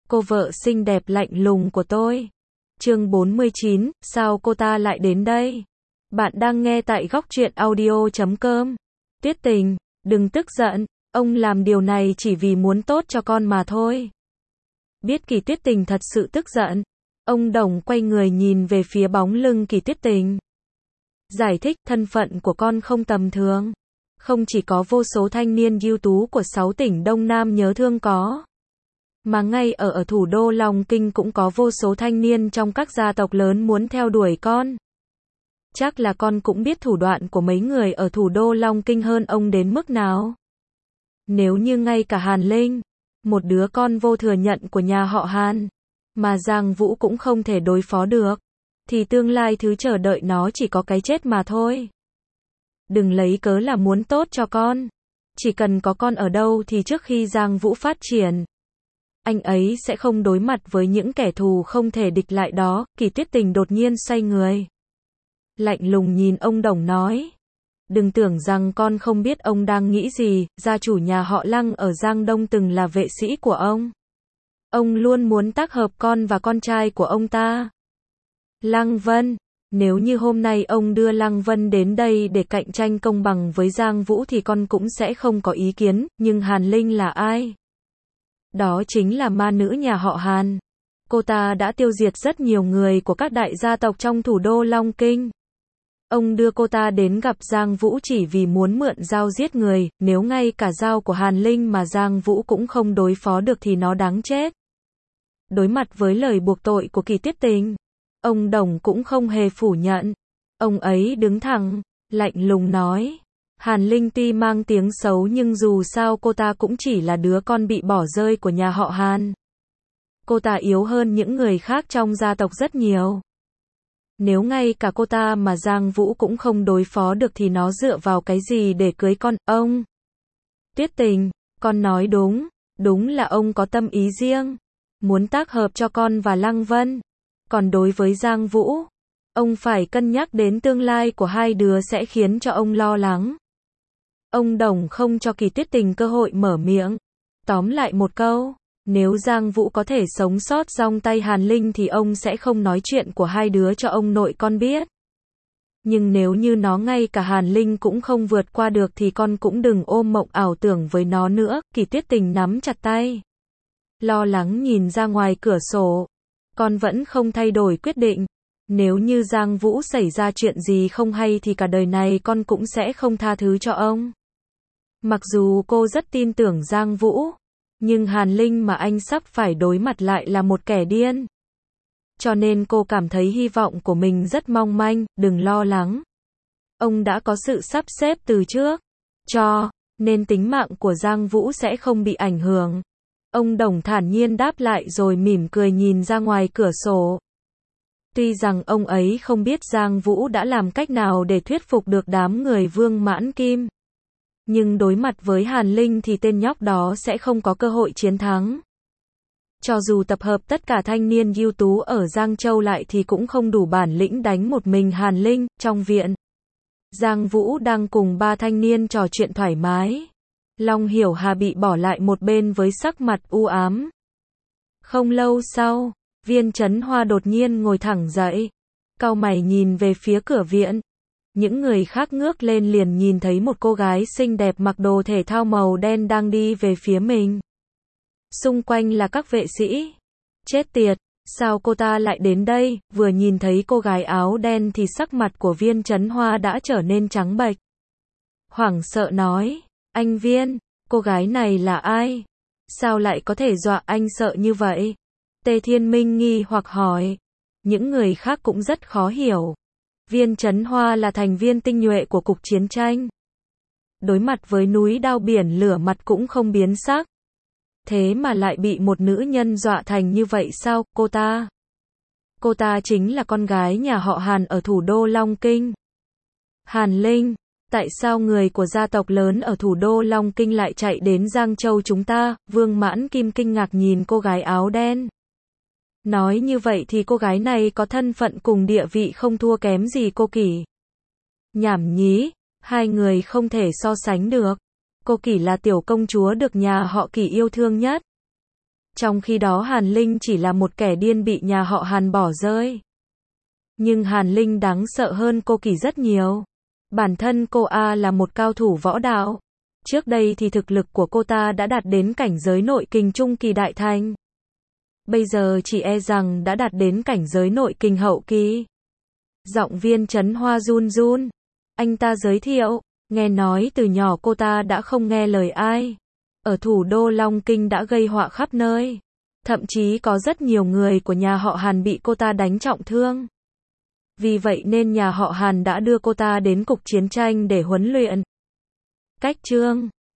cô vợ xinh đẹp lạnh lùng của tôi. Chương 49, sao cô ta lại đến đây? Bạn đang nghe tại góc truyện audio.com. Tuyết Tình, đừng tức giận, ông làm điều này chỉ vì muốn tốt cho con mà thôi. Biết Kỳ Tuyết Tình thật sự tức giận, ông Đồng quay người nhìn về phía bóng lưng Kỳ Tuyết Tình. Giải thích, thân phận của con không tầm thường. Không chỉ có vô số thanh niên ưu tú của 6 tỉnh Đông Nam nhớ thương có, mà ngay ở thủ đô Long Kinh cũng có vô số thanh niên trong các gia tộc lớn muốn theo đuổi con. Chắc là con cũng biết thủ đoạn của mấy người ở thủ đô Long Kinh hơn ông đến mức nào. Nếu như ngay cả Hàn Linh, một đứa con vô thừa nhận của nhà họ Hàn, mà Giang Vũ cũng không thể đối phó được, thì tương lai thứ chờ đợi nó chỉ có cái chết mà thôi. Đừng lấy cớ là muốn tốt cho con. Chỉ cần có con ở đâu thì trước khi Giang Vũ phát triển, anh ấy sẽ không đối mặt với những kẻ thù không thể địch lại đó. Kỳ Tuyết Tình đột nhiên xoay người, lạnh lùng nhìn ông Đồng nói. Đừng tưởng rằng con không biết ông đang nghĩ gì, gia chủ nhà họ Lăng ở Giang Đông từng là vệ sĩ của ông. Ông luôn muốn tác hợp con và con trai của ông ta. Lăng Vân, nếu như hôm nay ông đưa Lăng Vân đến đây để cạnh tranh công bằng với Giang Vũ thì con cũng sẽ không có ý kiến, nhưng Hàn Linh là ai? Đó chính là ma nữ nhà họ Hàn. Cô ta đã tiêu diệt rất nhiều người của các đại gia tộc trong thủ đô Long Kinh. Ông đưa cô ta đến gặp Giang Vũ chỉ vì muốn mượn dao giết người, nếu ngay cả dao của Hàn Linh mà Giang Vũ cũng không đối phó được thì nó đáng chết. Đối mặt với lời buộc tội của Kỳ Tuyết Tình, ông Đồng cũng không hề phủ nhận. Ông ấy đứng thẳng, lạnh lùng nói. Hàn Linh tuy mang tiếng xấu nhưng dù sao cô ta cũng chỉ là đứa con bị bỏ rơi của nhà họ Hàn. Cô ta yếu hơn những người khác trong gia tộc rất nhiều. Nếu ngay cả cô ta mà Giang Vũ cũng không đối phó được thì nó dựa vào cái gì để cưới con, ông? Tuyết Tình, con nói đúng, đúng là ông có tâm ý riêng, muốn tác hợp cho con và Lăng Vân. Còn đối với Giang Vũ, ông phải cân nhắc đến tương lai của hai đứa sẽ khiến cho ông lo lắng. Ông Đồng không cho Kỳ Tuyết Tình cơ hội mở miệng. Tóm lại một câu, nếu Giang Vũ có thể sống sót trong tay Hàn Linh thì ông sẽ không nói chuyện của hai đứa cho ông nội con biết. Nhưng nếu như nó ngay cả Hàn Linh cũng không vượt qua được thì con cũng đừng ôm mộng ảo tưởng với nó nữa. Kỳ Tuyết Tình nắm chặt tay, lo lắng nhìn ra ngoài cửa sổ. Con vẫn không thay đổi quyết định. Nếu như Giang Vũ xảy ra chuyện gì không hay thì cả đời này con cũng sẽ không tha thứ cho ông. Mặc dù cô rất tin tưởng Giang Vũ, nhưng Hàn Linh mà anh sắp phải đối mặt lại là một kẻ điên. Cho nên cô cảm thấy hy vọng của mình rất mong manh, đừng lo lắng. Ông đã có sự sắp xếp từ trước, nên tính mạng của Giang Vũ sẽ không bị ảnh hưởng. Ông Đồng thản nhiên đáp lại rồi mỉm cười nhìn ra ngoài cửa sổ. Tuy rằng ông ấy không biết Giang Vũ đã làm cách nào để thuyết phục được đám người Vương Mãn Kim, nhưng đối mặt với Hàn Linh thì tên nhóc đó sẽ không có cơ hội chiến thắng. Cho dù tập hợp tất cả thanh niên ưu tú ở Giang Châu lại thì cũng không đủ bản lĩnh đánh một mình Hàn Linh. Trong viện, Giang Vũ đang cùng ba thanh niên trò chuyện thoải mái. Long Hiểu Hà bị bỏ lại một bên với sắc mặt u ám. Không lâu sau, Viên Chấn Hoa đột nhiên ngồi thẳng dậy, cau mày nhìn về phía cửa viện. Những người khác ngước lên liền nhìn thấy một cô gái xinh đẹp mặc đồ thể thao màu đen đang đi về phía mình. Xung quanh là các vệ sĩ. Chết tiệt, sao cô ta lại đến đây? Vừa nhìn thấy cô gái áo đen thì sắc mặt của Viên Chấn Hoa đã trở nên trắng bệch. Hoảng sợ nói, anh Viên, cô gái này là ai? Sao lại có thể dọa anh sợ như vậy? Tề Thiên Minh nghi hoặc hỏi. Những người khác cũng rất khó hiểu. Viên Chấn Hoa là thành viên tinh nhuệ của Cục Chiến tranh. Đối mặt với núi đao biển lửa mặt cũng không biến sắc. Thế mà lại bị một nữ nhân dọa thành như vậy sao? Cô ta chính là con gái nhà họ Hàn ở thủ đô Long Kinh. Hàn Linh, tại sao người của gia tộc lớn ở thủ đô Long Kinh lại chạy đến Giang Châu chúng ta? Vương Mãn Kim kinh ngạc nhìn cô gái áo đen. Nói như vậy thì cô gái này có thân phận cùng địa vị không thua kém gì cô Kỳ. Nhảm nhí, hai người không thể so sánh được. Cô Kỳ là tiểu công chúa được nhà họ Kỳ yêu thương nhất. Trong khi đó Hàn Linh chỉ là một kẻ điên bị nhà họ Hàn bỏ rơi. Nhưng Hàn Linh đáng sợ hơn cô Kỳ rất nhiều. Bản thân cô là một cao thủ võ đạo. Trước đây thì thực lực của cô ta đã đạt đến cảnh giới nội kình trung kỳ đại thành. Bây giờ chỉ e rằng đã đạt đến cảnh giới nội kình hậu kỳ. Giọng viên Trấn Hoa run run. Anh ta giới thiệu, nghe nói từ nhỏ cô ta đã không nghe lời ai. Ở thủ đô Long Kinh đã gây họa khắp nơi. Thậm chí có rất nhiều người của nhà họ Hàn bị cô ta đánh trọng thương. Vì vậy nên nhà họ Hàn đã đưa cô ta đến cục chiến tranh để huấn luyện. Cách chương